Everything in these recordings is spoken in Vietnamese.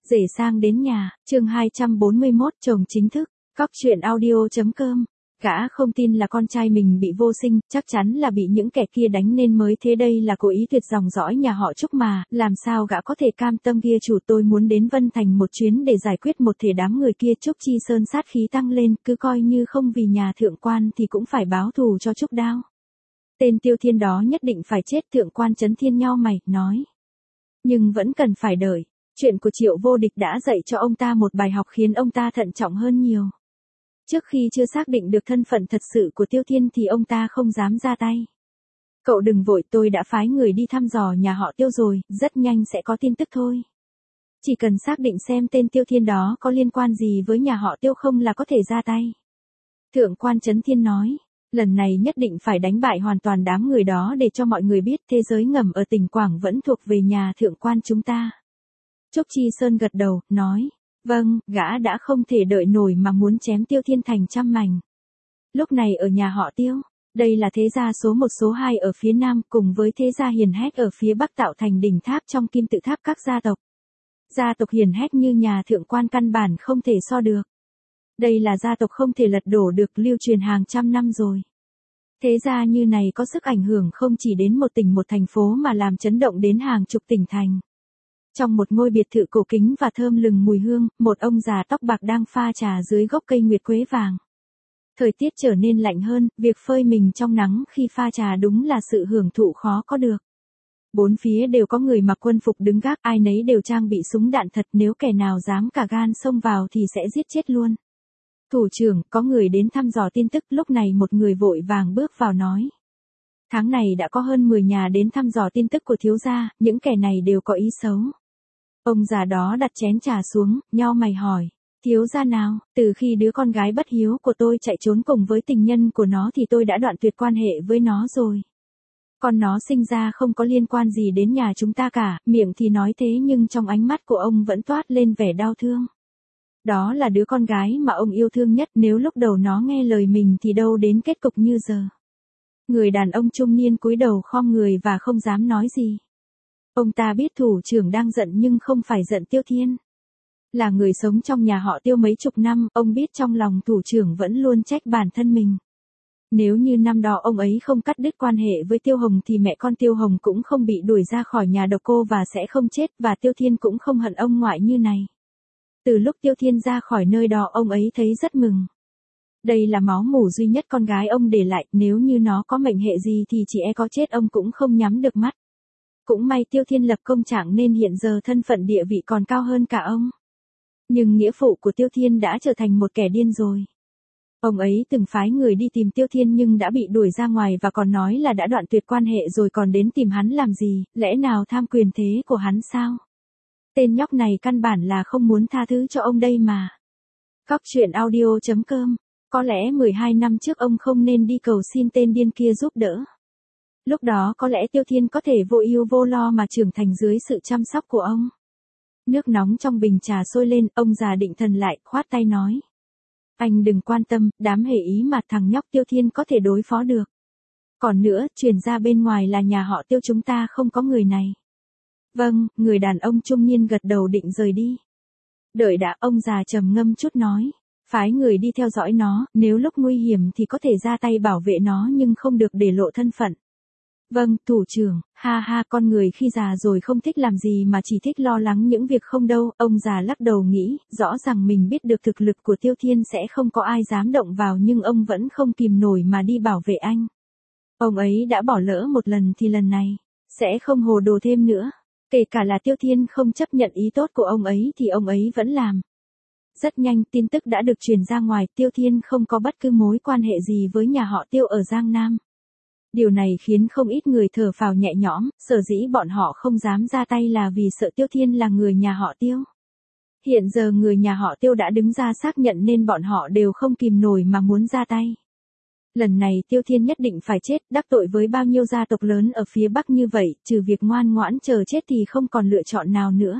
Rể sang đến nhà, chương 241 chồng chính thức, cóc truyện audio.com. Gã không tin là con trai mình bị vô sinh, chắc chắn là bị những kẻ kia đánh nên mới thế, đây là cố ý tuyệt dòng dõi nhà họ Trúc mà, làm sao gã có thể cam tâm. Kia chủ, tôi muốn đến Vân Thành một chuyến để giải quyết một thể đám người kia. Trúc Chi Sơn sát khí tăng lên, cứ coi như không vì nhà thượng quan thì cũng phải báo thù cho Trúc Đao. Tên Tiêu Thiên đó nhất định phải chết. Thượng quan Chấn Thiên nhao mày, nói. Nhưng vẫn cần phải đợi. Chuyện của Triệu Vô Địch đã dạy cho ông ta một bài học khiến ông ta thận trọng hơn nhiều. Trước khi chưa xác định được thân phận thật sự của Tiêu Thiên thì ông ta không dám ra tay. Cậu đừng vội, tôi đã phái người đi thăm dò nhà họ Tiêu rồi, rất nhanh sẽ có tin tức thôi. Chỉ cần xác định xem tên Tiêu Thiên đó có liên quan gì với nhà họ Tiêu không là có thể ra tay. Thượng quan Chấn Thiên nói, lần này nhất định phải đánh bại hoàn toàn đám người đó để cho mọi người biết thế giới ngầm ở tỉnh Quảng vẫn thuộc về nhà thượng quan chúng ta. Trúc Chi Sơn gật đầu, nói. Vâng, gã đã không thể đợi nổi mà muốn chém Tiêu Thiên thành trăm mảnh. Lúc này ở nhà họ Tiêu, đây là thế gia số 1 số 2 ở phía Nam cùng với thế gia hiền hách ở phía Bắc tạo thành đỉnh tháp trong kim tự tháp các gia tộc. Gia tộc hiền hách như nhà thượng quan căn bản không thể so được. Đây là gia tộc không thể lật đổ được, lưu truyền hàng trăm năm rồi. Thế gia như này có sức ảnh hưởng không chỉ đến một tỉnh một thành phố mà làm chấn động đến hàng chục tỉnh thành. Trong một ngôi biệt thự cổ kính và thơm lừng mùi hương, một ông già tóc bạc đang pha trà dưới gốc cây nguyệt quế vàng. Thời tiết trở nên lạnh hơn, việc phơi mình trong nắng khi pha trà đúng là sự hưởng thụ khó có được. Bốn phía đều có người mặc quân phục đứng gác, ai nấy đều trang bị súng đạn thật, nếu kẻ nào dám cả gan xông vào thì sẽ giết chết luôn. Thủ trưởng, có người đến thăm dò tin tức. Lúc này một người vội vàng bước vào nói. Tháng này đã có hơn 10 nhà đến thăm dò tin tức của thiếu gia, những kẻ này đều có ý xấu. Ông già đó đặt chén trà xuống, nhao mày hỏi, thiếu gia nào? Từ khi đứa con gái bất hiếu của tôi chạy trốn cùng với tình nhân của nó thì tôi đã đoạn tuyệt quan hệ với nó rồi. Con nó sinh ra không có liên quan gì đến nhà chúng ta cả, miệng thì nói thế nhưng trong ánh mắt của ông vẫn toát lên vẻ đau thương. Đó là đứa con gái mà ông yêu thương nhất, nếu lúc đầu nó nghe lời mình thì đâu đến kết cục như giờ. Người đàn ông trung niên cúi đầu khom người và không dám nói gì. Ông ta biết thủ trưởng đang giận nhưng không phải giận Tiêu Thiên. Là người sống trong nhà họ Tiêu mấy chục năm, ông biết trong lòng thủ trưởng vẫn luôn trách bản thân mình. Nếu như năm đó ông ấy không cắt đứt quan hệ với Tiêu Hồng thì mẹ con Tiêu Hồng cũng không bị đuổi ra khỏi nhà độc cô và sẽ không chết, và Tiêu Thiên cũng không hận ông ngoại như này. Từ lúc Tiêu Thiên ra khỏi nơi đó ông ấy thấy rất mừng. Đây là máu mủ duy nhất con gái ông để lại, nếu như nó có mệnh hệ gì thì chỉ e có chết ông cũng không nhắm được mắt. Cũng may Tiêu Thiên lập công trạng nên hiện giờ thân phận địa vị còn cao hơn cả ông. Nhưng nghĩa phụ của Tiêu Thiên đã trở thành một kẻ điên rồi. Ông ấy từng phái người đi tìm Tiêu Thiên nhưng đã bị đuổi ra ngoài và còn nói là đã đoạn tuyệt quan hệ rồi còn đến tìm hắn làm gì, lẽ nào tham quyền thế của hắn sao? Tên nhóc này căn bản là không muốn tha thứ cho ông đây mà. Cóc truyện audio.com. Có lẽ 12 năm trước ông không nên đi cầu xin tên điên kia giúp đỡ. Lúc đó có lẽ Tiêu Thiên có thể vô ưu vô lo mà trưởng thành dưới sự chăm sóc của ông. Nước nóng trong bình trà sôi lên, ông già định thần lại, khoát tay nói. Anh đừng quan tâm, đám hề ý mà thằng nhóc Tiêu Thiên có thể đối phó được. Còn nữa, truyền ra bên ngoài là nhà họ Tiêu chúng ta không có người này. Vâng, người đàn ông trung niên gật đầu định rời đi. Đợi đã, ông già trầm ngâm chút nói. Phái người đi theo dõi nó, nếu lúc nguy hiểm thì có thể ra tay bảo vệ nó nhưng không được để lộ thân phận. Vâng, thủ trưởng, ha ha, con người khi già rồi không thích làm gì mà chỉ thích lo lắng những việc không đâu. Ông già lắc đầu nghĩ, rõ ràng mình biết được thực lực của Tiêu Thiên sẽ không có ai dám động vào nhưng ông vẫn không kìm nổi mà đi bảo vệ anh. Ông ấy đã bỏ lỡ một lần thì lần này, sẽ không hồ đồ thêm nữa. Kể cả là Tiêu Thiên không chấp nhận ý tốt của ông ấy thì ông ấy vẫn làm. Rất nhanh tin tức đã được truyền ra ngoài, Tiêu Thiên không có bất cứ mối quan hệ gì với nhà họ Tiêu ở Giang Nam. Điều này khiến không ít người thở phào nhẹ nhõm, sở dĩ bọn họ không dám ra tay là vì sợ Tiêu Thiên là người nhà họ Tiêu. Hiện giờ người nhà họ Tiêu đã đứng ra xác nhận nên bọn họ đều không kìm nổi mà muốn ra tay. Lần này Tiêu Thiên nhất định phải chết, đắc tội với bao nhiêu gia tộc lớn ở phía Bắc như vậy, trừ việc ngoan ngoãn chờ chết thì không còn lựa chọn nào nữa.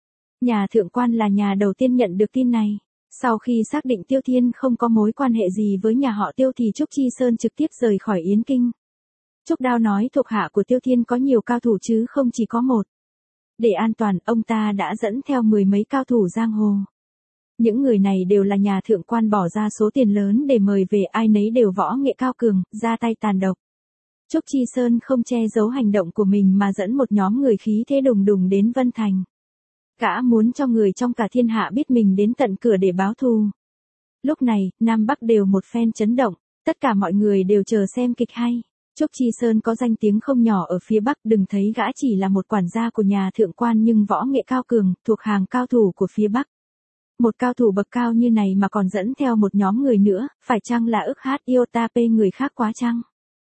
Nhà thượng quan là nhà đầu tiên nhận được tin này. Sau khi xác định Tiêu Thiên không có mối quan hệ gì với nhà họ Tiêu thì Trúc Chi Sơn trực tiếp rời khỏi Yến Kinh. Trúc Đao nói thuộc hạ của Tiêu Thiên có nhiều cao thủ chứ không chỉ có một. Để an toàn, ông ta đã dẫn theo 10 mấy cao thủ giang hồ. Những người này đều là nhà thượng quan bỏ ra số tiền lớn để mời về, ai nấy đều võ nghệ cao cường, ra tay tàn độc. Trúc Chi Sơn không che giấu hành động của mình mà dẫn một nhóm người khí thế đùng đùng đến Vân Thành. Gã muốn cho người trong cả thiên hạ biết mình đến tận cửa để báo thù. Lúc này, Nam Bắc đều một phen chấn động, tất cả mọi người đều chờ xem kịch hay. Trúc Chi Sơn có danh tiếng không nhỏ ở phía Bắc, đừng thấy gã chỉ là một quản gia của nhà thượng quan nhưng võ nghệ cao cường, thuộc hàng cao thủ của phía Bắc. Một cao thủ bậc cao như này mà còn dẫn theo một nhóm người nữa, phải chăng là ức hát yêu ta pê người khác quá chăng?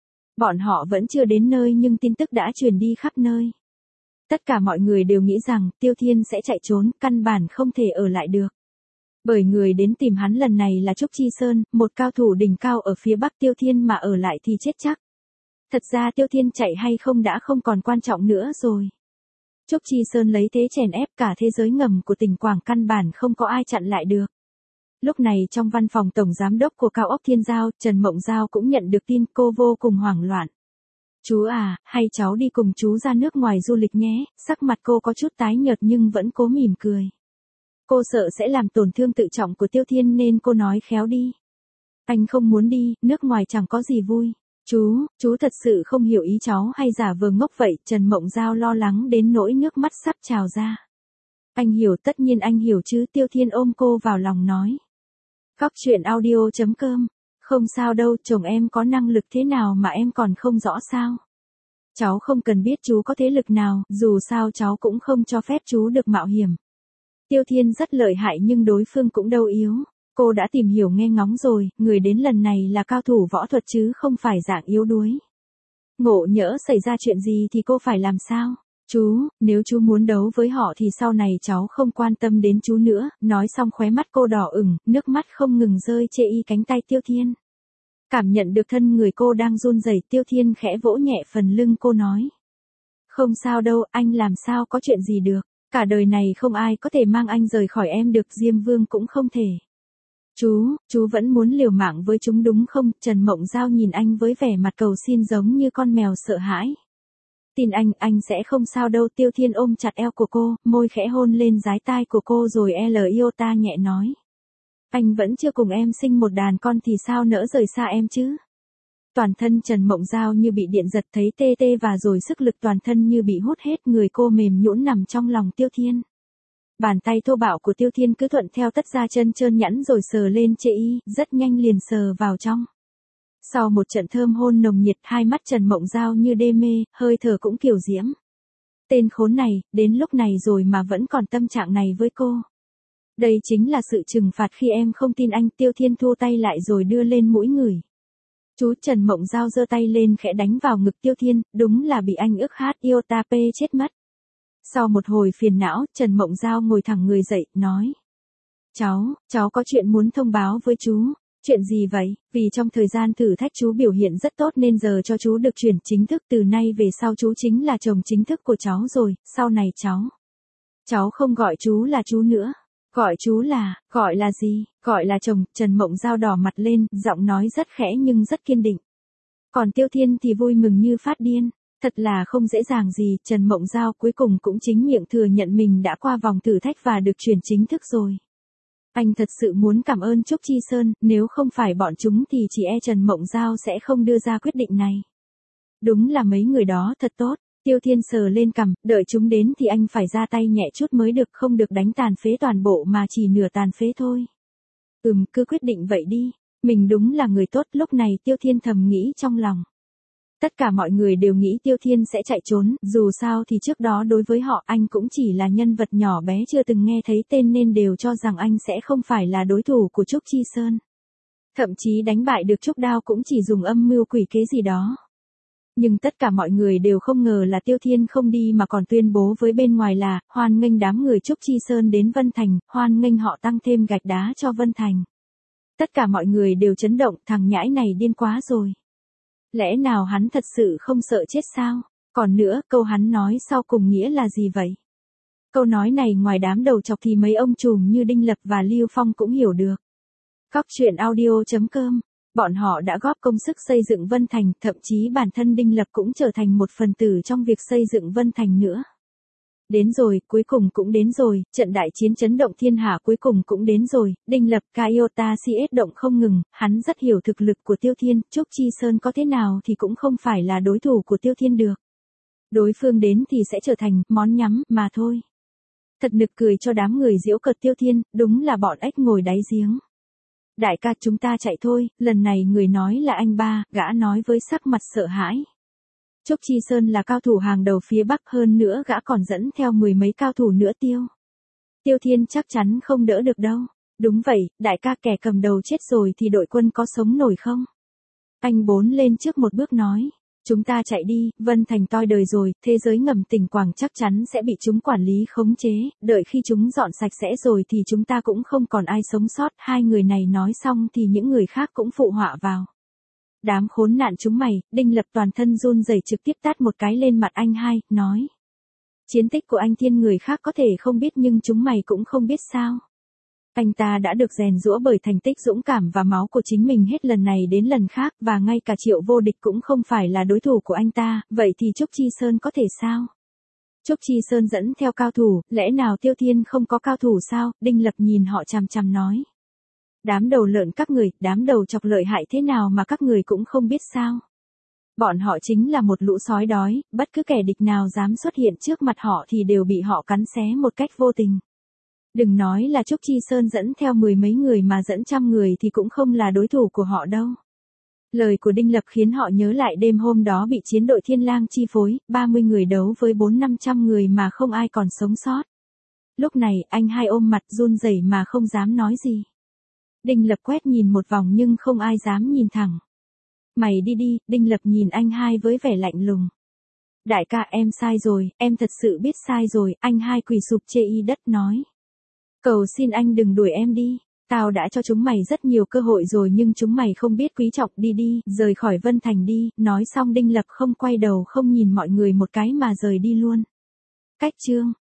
Bọn họ vẫn chưa đến nơi nhưng tin tức đã truyền đi khắp nơi. Tất cả mọi người đều nghĩ rằng Tiêu Thiên sẽ chạy trốn, căn bản không thể ở lại được. Bởi người đến tìm hắn lần này là Trúc Chi Sơn, một cao thủ đỉnh cao ở phía Bắc. Tiêu Thiên mà ở lại thì chết chắc. Thật ra Tiêu Thiên chạy hay không đã không còn quan trọng nữa rồi. Trúc Chi Sơn lấy thế chèn ép cả thế giới ngầm của tỉnh Quảng, căn bản không có ai chặn lại được. Lúc này trong văn phòng tổng giám đốc của Cao Ốc Thiên Giao, Trần Mộng Giao cũng nhận được tin, cô vô cùng hoảng loạn. Chú à, hay cháu đi cùng chú ra nước ngoài du lịch nhé, sắc mặt cô có chút tái nhợt nhưng vẫn cố mỉm cười. Cô sợ sẽ làm tổn thương tự trọng của Tiêu Thiên nên cô nói khéo đi. Anh không muốn đi, nước ngoài chẳng có gì vui. Chú thật sự không hiểu ý cháu hay giả vờ ngốc vậy? Trần Mộng Giao lo lắng đến nỗi nước mắt sắp trào ra. Anh hiểu, tất nhiên anh hiểu chứ. Tiêu Thiên ôm cô vào lòng nói. Góc truyện audio.com. Không sao đâu, chồng em có năng lực thế nào mà em còn không rõ sao? Cháu không cần biết chú có thế lực nào, dù sao cháu cũng không cho phép chú được mạo hiểm. Tiêu Thiên rất lợi hại nhưng đối phương cũng đâu yếu. Cô đã tìm hiểu nghe ngóng rồi, người đến lần này là cao thủ võ thuật chứ không phải dạng yếu đuối. Ngộ nhỡ xảy ra chuyện gì thì cô phải làm sao? Nếu chú muốn đấu với họ thì sau này cháu không quan tâm đến chú nữa. Nói xong khóe mắt cô đỏ ửng, nước mắt không ngừng rơi chê y cánh tay Tiêu Thiên. Cảm nhận được thân người cô đang run rẩy, Tiêu Thiên khẽ vỗ nhẹ phần lưng cô nói. Không sao đâu, anh làm sao có chuyện gì được. Cả đời này không ai có thể mang anh rời khỏi em được, Diêm Vương cũng không thể. Chú vẫn muốn liều mạng với chúng đúng không? Trần Mộng Giao nhìn anh với vẻ mặt cầu xin giống như con mèo sợ hãi. Tin anh sẽ không sao đâu. Tiêu Thiên ôm chặt eo của cô, môi khẽ hôn lên dái tai của cô rồi Iota nhẹ nói. Anh vẫn chưa cùng em sinh một đàn con thì sao nỡ rời xa em chứ? Toàn thân Trần Mộng Giao như bị điện giật, thấy tê tê và rồi sức lực toàn thân như bị hút hết, người cô mềm nhũn nằm trong lòng Tiêu Thiên. Bàn tay thô bạo của Tiêu Thiên cứ thuận theo tất ra chân trơn nhẵn rồi sờ lên chê y, rất nhanh liền sờ vào trong. Sau một trận thơm hôn nồng nhiệt, hai mắt Trần Mộng Giao như đê mê, hơi thở cũng kiều diễm. Tên khốn này, đến lúc này rồi mà vẫn còn tâm trạng này với cô. Đây chính là sự trừng phạt khi em không tin anh. Tiêu Thiên thu tay lại rồi đưa lên mũi người. Trần Mộng Giao giơ tay lên khẽ đánh vào ngực Tiêu Thiên, đúng là bị anh ức hát yêu ta pê chết mất. Sau một hồi phiền não, Trần Mộng Giao ngồi thẳng người dậy, nói. Cháu có chuyện muốn thông báo với chú. Chuyện gì vậy? Vì trong thời gian thử thách chú biểu hiện rất tốt nên giờ cho chú được chuyển chính thức, từ nay về sau chú chính là chồng chính thức của cháu rồi, sau này cháu không gọi chú là chú nữa. Gọi chú gọi là gì? Gọi là chồng. Trần Mộng Giao đỏ mặt lên, giọng nói rất khẽ nhưng rất kiên định. Còn Tiêu Thiên thì vui mừng như phát điên. Thật là không dễ dàng gì, Trần Mộng Giao cuối cùng cũng chính miệng thừa nhận mình đã qua vòng thử thách và được chuyển chính thức rồi. Anh thật sự muốn cảm ơn Trúc Chi Sơn, nếu không phải bọn chúng thì chỉ Trần Mộng Giao sẽ không đưa ra quyết định này. Đúng là mấy người đó thật tốt. Tiêu Thiên sờ lên cằm, đợi chúng đến thì anh phải ra tay nhẹ chút mới được, không được đánh tàn phế toàn bộ mà chỉ nửa tàn phế thôi. Cứ quyết định vậy đi, mình đúng là người tốt. Lúc này Tiêu Thiên thầm nghĩ trong lòng. Tất cả mọi người đều nghĩ Tiêu Thiên sẽ chạy trốn, dù sao thì trước đó đối với họ anh cũng chỉ là nhân vật nhỏ bé chưa từng nghe thấy tên nên đều cho rằng anh sẽ không phải là đối thủ của Trúc Chi Sơn. Thậm chí đánh bại được Trúc Đao cũng chỉ dùng âm mưu quỷ kế gì đó. Nhưng tất cả mọi người đều không ngờ là Tiêu Thiên không đi mà còn tuyên bố với bên ngoài là hoan nghênh đám người Trúc Chi Sơn đến Vân Thành, hoan nghênh họ tăng thêm gạch đá cho Vân Thành. Tất cả mọi người đều chấn động, thằng nhãi này điên quá rồi. Lẽ nào hắn thật sự không sợ chết sao? Còn nữa, câu hắn nói sau cùng nghĩa là gì vậy? Câu nói này ngoài đám đầu chọc thì mấy ông trùm như Đinh Lập và Lưu Phong cũng hiểu được. Góc truyện audio.com. Bọn họ đã góp công sức xây dựng Vân Thành, thậm chí bản thân Đinh Lập cũng trở thành một phần tử trong việc xây dựng Vân Thành nữa. Đến rồi, cuối cùng cũng đến rồi, trận đại chiến chấn động thiên hạ cuối cùng cũng đến rồi, Đinh Lập Kaiota CS động không ngừng, hắn rất hiểu thực lực của Tiêu Thiên, Trúc Chi Sơn có thế nào thì cũng không phải là đối thủ của Tiêu Thiên được. Đối phương đến thì sẽ trở thành món nhắm mà thôi. Thật nực cười cho đám người giễu cợt Tiêu Thiên, đúng là bọn ếch ngồi đáy giếng. Đại ca chúng ta chạy thôi, lần này người nói là anh ba, gã nói với sắc mặt sợ hãi. Trúc Chi Sơn là cao thủ hàng đầu phía Bắc, hơn nữa gã còn dẫn theo 10 mấy cao thủ nữa Tiêu Thiên chắc chắn không đỡ được đâu. Đúng vậy, đại ca kẻ cầm đầu chết rồi thì đội quân có sống nổi không? Anh Bốn lên trước một bước nói. Chúng ta chạy đi, Vân Thành toi đời rồi, thế giới ngầm tỉnh Quảng chắc chắn sẽ bị chúng quản lý khống chế, đợi khi chúng dọn sạch sẽ rồi thì chúng ta cũng không còn ai sống sót. Hai người này nói xong thì những người khác cũng phụ họa vào. Đám khốn nạn chúng mày, Đinh Lập toàn thân run rẩy trực tiếp tát một cái lên mặt anh hai, nói. Chiến tích của anh Thiên người khác có thể không biết nhưng chúng mày cũng không biết sao. Anh ta đã được rèn giũa bởi thành tích dũng cảm và máu của chính mình hết lần này đến lần khác và ngay cả Triệu Vô Địch cũng không phải là đối thủ của anh ta, vậy thì Trúc Chi Sơn có thể sao? Trúc Chi Sơn dẫn theo cao thủ, lẽ nào Tiêu Thiên không có cao thủ sao? Đinh Lập nhìn họ chằm chằm nói. Đám đầu lợn các người, đám đầu chọc lợi hại thế nào mà các người cũng không biết sao? Bọn họ chính là một lũ sói đói, bất cứ kẻ địch nào dám xuất hiện trước mặt họ thì đều bị họ cắn xé một cách vô tình. Đừng nói là Trúc Chi Sơn dẫn theo 10 mấy người mà dẫn trăm người thì cũng không là đối thủ của họ đâu. Lời của Đinh Lập khiến họ nhớ lại đêm hôm đó bị chiến đội Thiên Lang chi phối, 30 người đấu với 400-500 người mà không ai còn sống sót. Lúc này anh hai ôm mặt run rẩy mà không dám nói gì. Đinh Lập quét nhìn một vòng nhưng không ai dám nhìn thẳng. Mày đi đi, Đinh Lập nhìn anh hai với vẻ lạnh lùng. Đại ca em sai rồi, em thật sự biết sai rồi, anh hai quỳ sụp chê y đất nói. Cầu xin anh đừng đuổi em đi, tao đã cho chúng mày rất nhiều cơ hội rồi nhưng chúng mày không biết quý trọng, đi đi, rời khỏi Vân Thành đi, nói xong Đinh Lập không quay đầu không nhìn mọi người một cái mà rời đi luôn. Cách chương